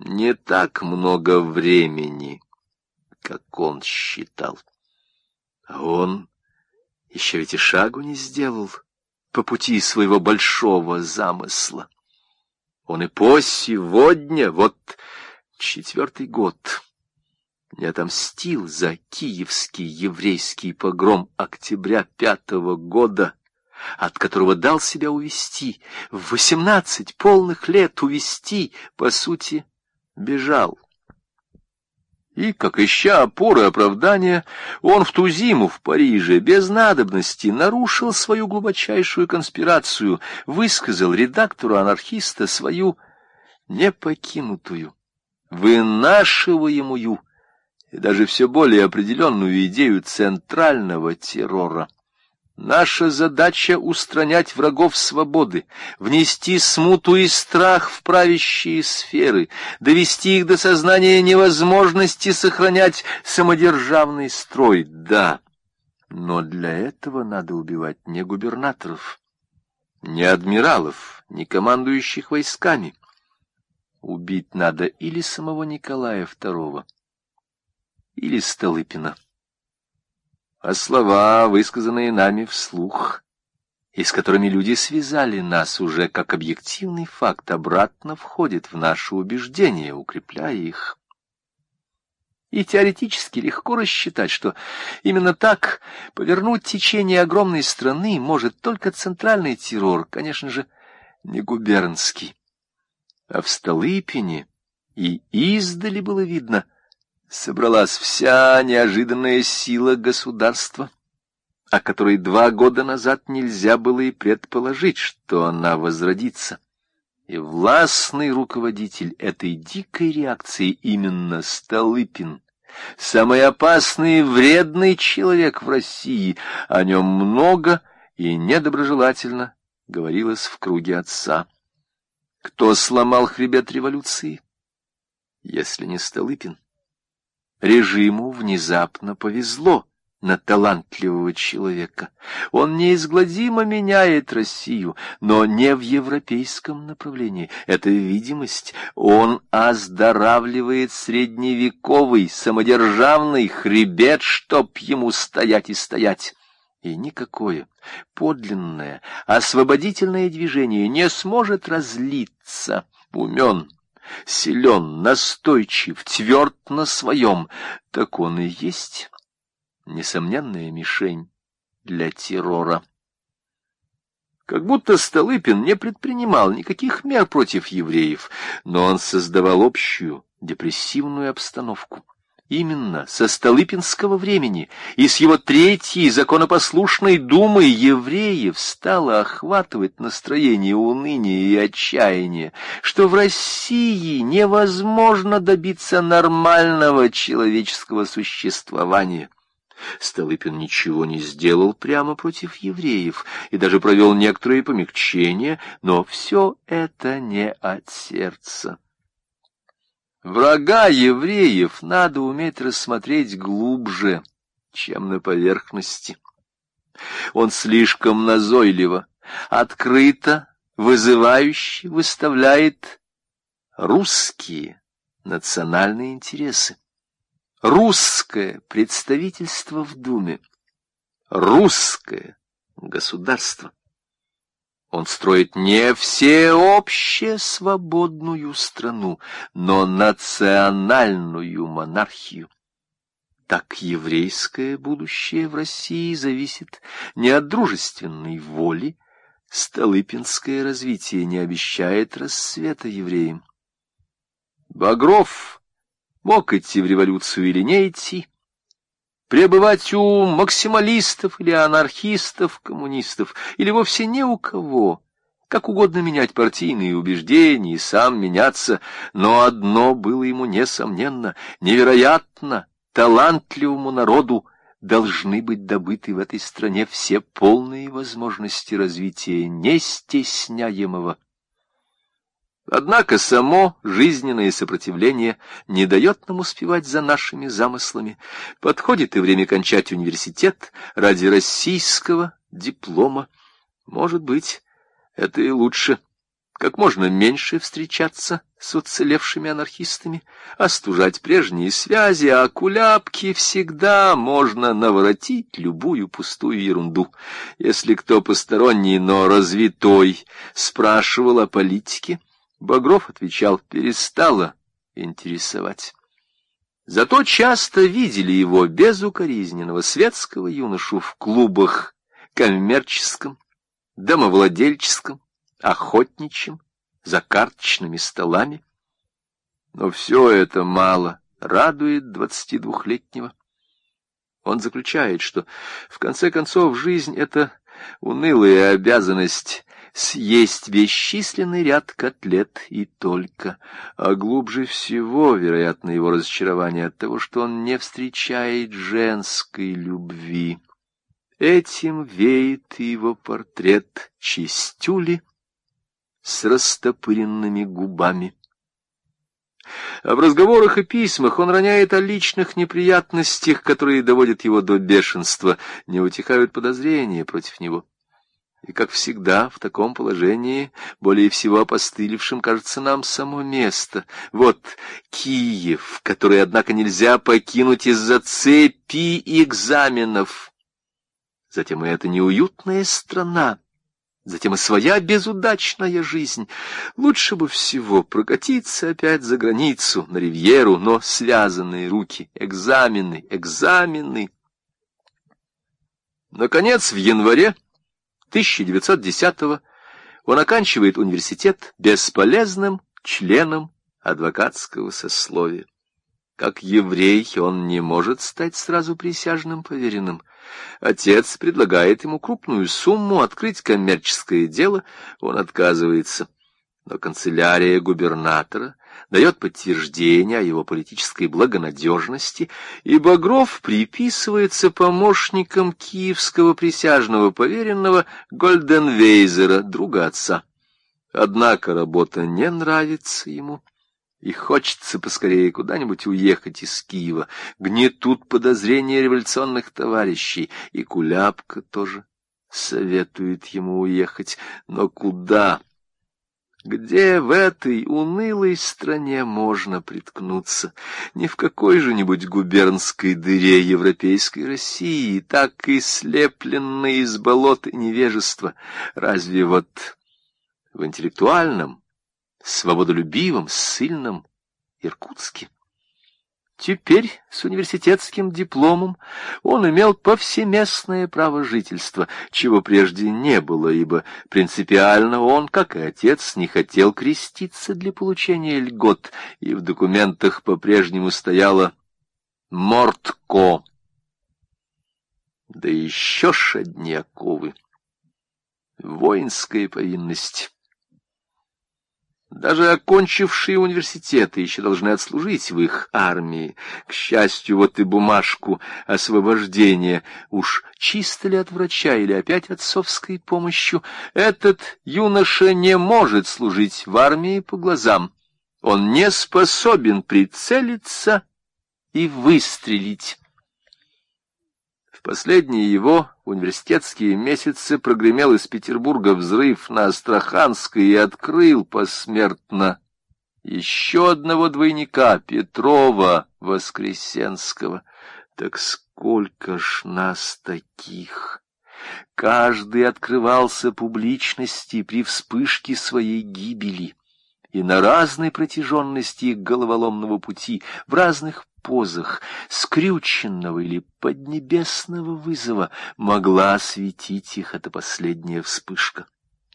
не так много времени, как он считал. А он еще ведь и шагу не сделал по пути своего большого замысла. Он и по сегодня, вот 4-й год, не отомстил за киевский еврейский погром октября 5-го года, от которого дал себя увести, в 18 полных лет увести, по сути, бежал. И, как ища опоры оправдания, он в ту зиму в Париже без надобности нарушил свою глубочайшую конспирацию, высказал редактору-анархиста свою непокинутую, вынашиваемую и даже все более определенную идею центрального террора. Наша задача — устранять врагов свободы, внести смуту и страх в правящие сферы, довести их до сознания невозможности сохранять самодержавный строй. Да, но для этого надо убивать не губернаторов, не адмиралов, не командующих войсками. Убить надо или самого Николая II, или Столыпина. А слова, высказанные нами вслух, и с которыми люди связали нас уже как объективный факт, обратно входят в наши убеждения, укрепляя их. И теоретически легко рассчитать, что именно так повернуть течение огромной страны может только центральный террор, конечно же, не губернский. А в Столыпине и издали было видно, собралась вся неожиданная сила государства, о которой 2 года назад нельзя было и предположить, что она возродится. И властный руководитель этой дикой реакции именно Столыпин, самый опасный и вредный человек в России. О нем много и недоброжелательно говорилось в круге отца. Кто сломал хребет революции, если не Столыпин? Режиму внезапно повезло на талантливого человека. Он неизгладимо меняет Россию, но не в европейском направлении. Это видимость. Он оздоравливает средневековый, самодержавный хребет, чтоб ему стоять и стоять. И никакое подлинное, освободительное движение не сможет разлиться. Умен, силен, настойчив, тверд на своем, так он и есть несомненная мишень для террора. Как будто Столыпин не предпринимал никаких мер против евреев, но он создавал общую депрессивную обстановку. Именно со столыпинского времени и с его 3-й законопослушной думой евреев стало охватывать настроение уныния и отчаяния, что в России невозможно добиться нормального человеческого существования. Столыпин ничего не сделал прямо против евреев и даже провел некоторые помягчения, но все это не от сердца. Врага евреев надо уметь рассмотреть глубже, чем на поверхности. Он слишком назойливо, открыто, вызывающе выставляет русские национальные интересы, русское представительство в Думе, русское государство. Он строит не всеобще свободную страну, но национальную монархию. Так еврейское будущее в России зависит не от дружественной воли, столыпинское развитие не обещает рассвета евреям. Багров мог идти в революцию или не идти, пребывать у максималистов или анархистов, коммунистов, или вовсе не у кого, как угодно менять партийные убеждения и сам меняться, но одно было ему несомненно: невероятно талантливому народу должны быть добыты в этой стране все полные возможности развития нестесняемого. Однако само жизненное сопротивление не дает нам успевать за нашими замыслами. Подходит и время кончать университет ради российского диплома. Может быть, это и лучше. как можно меньше встречаться с уцелевшими анархистами, остужать прежние связи, а куляпки всегда можно наворотить любую пустую ерунду. Если кто посторонний, но развитой, спрашивал о политике, Багров отвечал: перестало интересовать. Зато часто видели его безукоризненного светского юношу в клубах коммерческом, домовладельческом, охотничьим, за карточными столами. Но все это мало радует 22-летнего. Он заключает, что в конце концов жизнь — это унылая обязанность съесть бесчисленный ряд котлет и только, а глубже всего, вероятно, его разочарование от того, что он не встречает женской любви. Этим веет его портрет чистюли с растопыренными губами. А в разговорах и письмах он роняет о личных неприятностях, которые доводят его до бешенства, не утихают подозрения против него. И, как всегда, в таком положении более всего опостылевшим кажется нам само место. Вот Киев, который, однако, нельзя покинуть из-за цепи экзаменов. Затем и эта неуютная страна, затем и своя безудачная жизнь. Лучше бы всего прокатиться опять за границу, на ривьеру, но связанные руки, экзамены, экзамены. Наконец, в январе 1910-го он оканчивает университет бесполезным членом адвокатского сословия. Как еврей он не может стать сразу присяжным поверенным. Отец предлагает ему крупную сумму открыть коммерческое дело, он отказывается. Но канцелярия губернатора дает подтверждение о его политической благонадежности, и Багров приписывается помощником киевского присяжного поверенного Гольденвейзера, друга отца. Однако работа не нравится ему, и хочется поскорее куда-нибудь уехать из Киева. Гнетут подозрения революционных товарищей, и Куляпка тоже советует ему уехать. Но куда? Где в этой унылой стране можно приткнуться? Не в какой-же-нибудь губернской дыре европейской России, так и слепленной из болот и невежества. Разве вот в интеллектуальном, свободолюбивом, ссыльном Иркутске? Теперь с университетским дипломом он имел повсеместное право жительства, чего прежде не было, ибо принципиально он, как и отец, не хотел креститься для получения льгот, и в документах по-прежнему стояло «Мортко». Да еще ж одни оковы. Воинская повинность. Даже окончившие университеты еще должны отслужить в их армии. К счастью, вот и бумажку освобождения. Уж чисто ли от врача или опять отцовской помощью, этот юноша не может служить в армии по глазам. Он не способен прицелиться и выстрелить. В последние его университетские месяцы прогремел из Петербурга взрыв на Астраханской и открыл посмертно еще одного двойника, Петрова Воскресенского. Так сколько ж нас таких! Каждый открывался публичности при вспышке своей гибели, и на разной протяженности их головоломного пути, в разных позах, скрюченного или поднебесного вызова, могла осветить их эта последняя вспышка.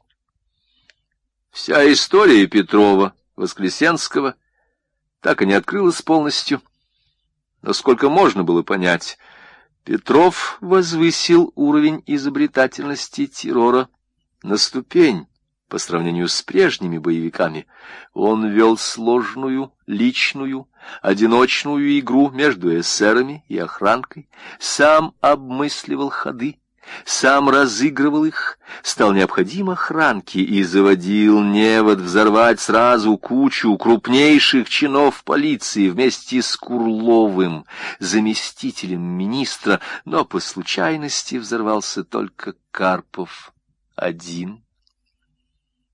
Вся история Петрова, Воскресенского, так и не открылась полностью. Но сколько можно было понять, Петров возвысил уровень изобретательности террора на ступень. По сравнению с прежними боевиками, он вел сложную, личную, одиночную игру между эсерами и охранкой, сам обмысливал ходы, сам разыгрывал их, стал необходим охранке и заводил невод взорвать сразу кучу крупнейших чинов полиции вместе с Курловым, заместителем министра, но по случайности взорвался только Карпов один.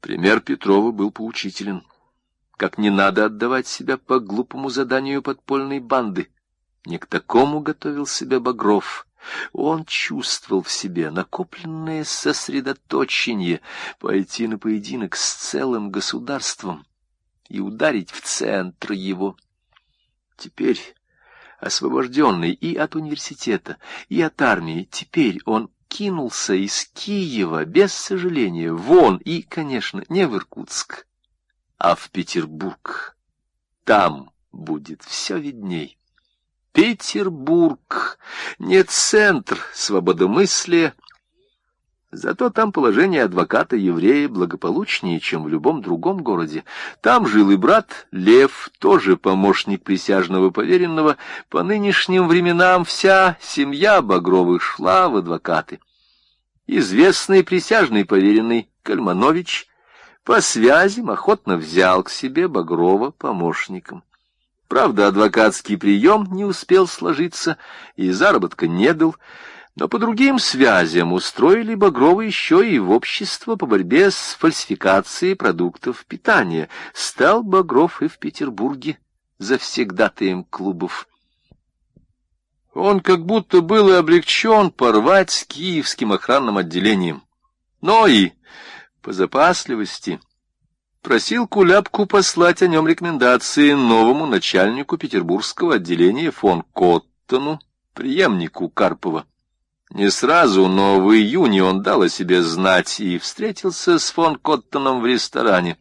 Пример Петрова был поучителен. Как не надо отдавать себя по глупому заданию подпольной банды. Не к такому готовил себя Багров. Он чувствовал в себе накопленное сосредоточение, пойти на поединок с целым государством и ударить в центр его. Теперь, освобожденный и от университета, и от армии, теперь он кинулся из Киева без сожаления вон и, конечно, не в Иркутск, а в Петербург. Там будет все видней. Петербург не центр свободомыслия, зато там положение адвоката-еврея благополучнее, чем в любом другом городе. Там жил и брат Лев, тоже помощник присяжного поверенного. По нынешним временам вся семья Багровых шла в адвокаты. Известный присяжный поверенный Кальманович по связям охотно взял к себе Багрова помощником. Правда, адвокатский прием не успел сложиться и заработка не дал, но по другим связям устроили Багрова еще и в общество по борьбе с фальсификацией продуктов питания. Стал Багров и в Петербурге завсегдатаем клубов. Он как будто был и облегчен порвать с киевским охранным отделением, но и по запасливости просил Куляпку послать о нем рекомендации новому начальнику петербургского отделения фон Коттону, преемнику Карпова. Не сразу, но в июне он дал о себе знать и встретился с фон Коттоном в ресторане.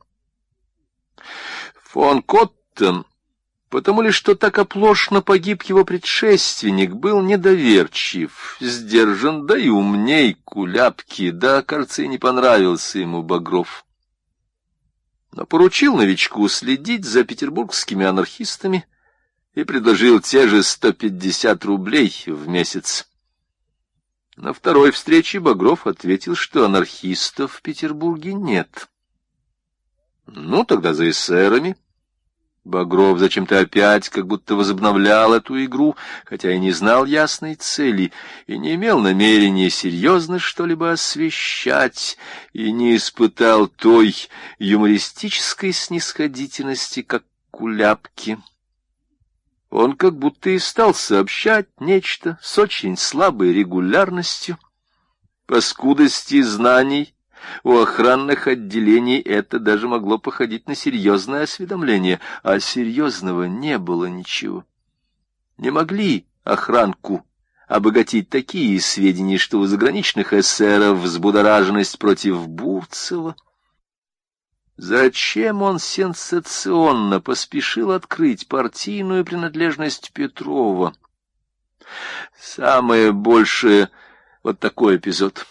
Фон Коттон, потому ли что так оплошно погиб его предшественник, был недоверчив, сдержан, да и умней Куляпки, да, кажется, и не понравился ему Багров. Но поручил новичку следить за петербургскими анархистами и предложил те же 150 рублей в месяц. На второй встрече Багров ответил, что анархистов в Петербурге нет. Ну, тогда за эсерами. Багров зачем-то опять как будто возобновлял эту игру, хотя и не знал ясной цели, и не имел намерения серьезно что-либо освещать, и не испытал той юмористической снисходительности, как Куляпки. Он как будто и стал сообщать нечто с очень слабой регулярностью. По скудости знаний у охранных отделений это даже могло походить на серьезное осведомление, а серьезного не было ничего. Не могли охранку обогатить такие сведения, что у заграничных эсеров взбудораженность против Бурцева. Зачем он сенсационно поспешил открыть партийную принадлежность Петрова? Самое большее вот такой эпизод.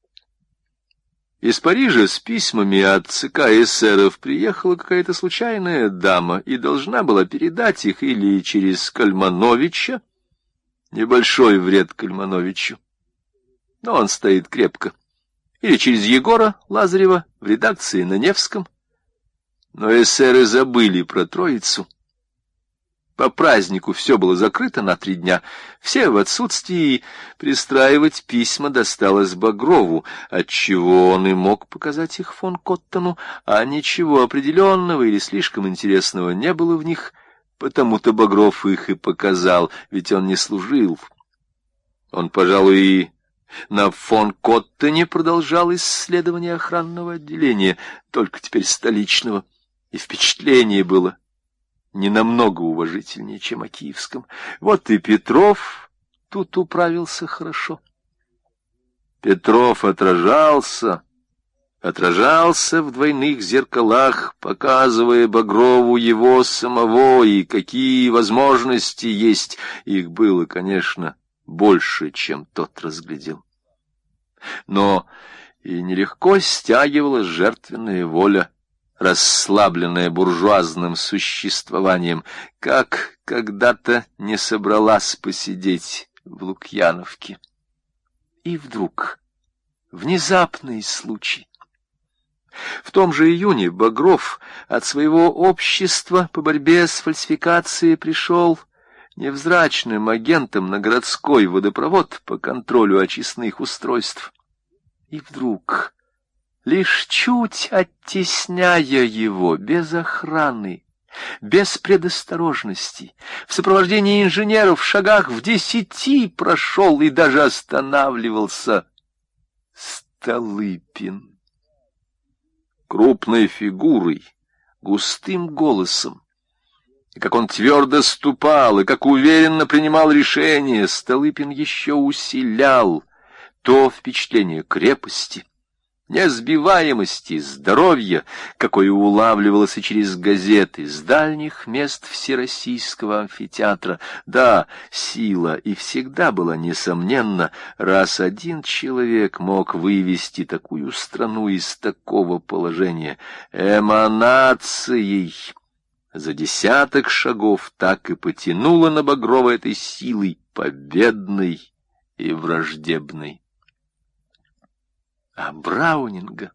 Из Парижа с письмами от ЦК эсеров приехала какая-то случайная дама и должна была передать их или через Кальмановича, небольшой вред Кальмановичу, но он стоит крепко, или через Егора Лазарева в редакции на Невском, но эсеры забыли про Троицу. По празднику все было закрыто на 3 дня, все в отсутствии, пристраивать письма досталось Багрову, отчего он и мог показать их фон Коттону, а ничего определенного или слишком интересного не было в них, потому-то Багров их и показал, ведь он не служил. Он, пожалуй, и на фон Коттоне продолжал исследование охранного отделения, только теперь столичного, и впечатление было не намного уважительнее, чем о киевском. Вот и Петров тут управился хорошо. Петров отражался в двойных зеркалах, показывая Багрову его самого и какие возможности есть. Их было, конечно, больше, чем тот разглядел. Но и нелегко стягивалась жертвенная воля, расслабленная буржуазным существованием, как когда-то не собралась посидеть в Лукьяновке. И вдруг внезапный случай. В том же июне Багров от своего общества по борьбе с фальсификацией пришел невзрачным агентом на городской водопровод по контролю очистных устройств. И вдруг лишь чуть оттесняя его, без охраны, без предосторожности, в сопровождении инженеров в шагах в 10 прошел и даже останавливался Столыпин. Крупной фигурой, густым голосом, и как он твердо ступал, и как уверенно принимал решения, Столыпин еще усилял то впечатление крепости, несбиваемости, здоровья, какое улавливалось и через газеты с дальних мест всероссийского амфитеатра. Да, сила и всегда была несомненна, раз один человек мог вывести такую страну из такого положения. Эманацией за 10 шагов так и потянуло на Багрова этой силой, победной и враждебной. А Браунинга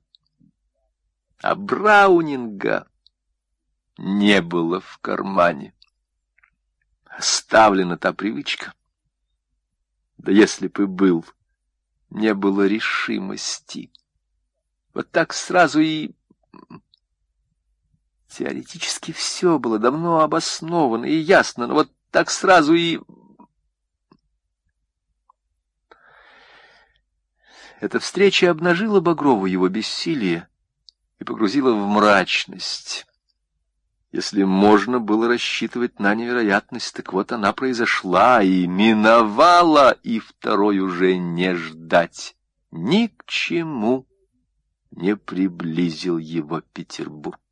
не было в кармане. Оставлена та привычка. Да если бы был, не было решимости. Вот так сразу и... Теоретически все было давно обосновано и ясно, но вот так сразу и... Эта встреча обнажила Багрову его бессилие и погрузила в мрачность. Если можно было рассчитывать на невероятность, так вот она произошла и миновала, и второй уже не ждать. Ни к чему не приблизил его Петербург.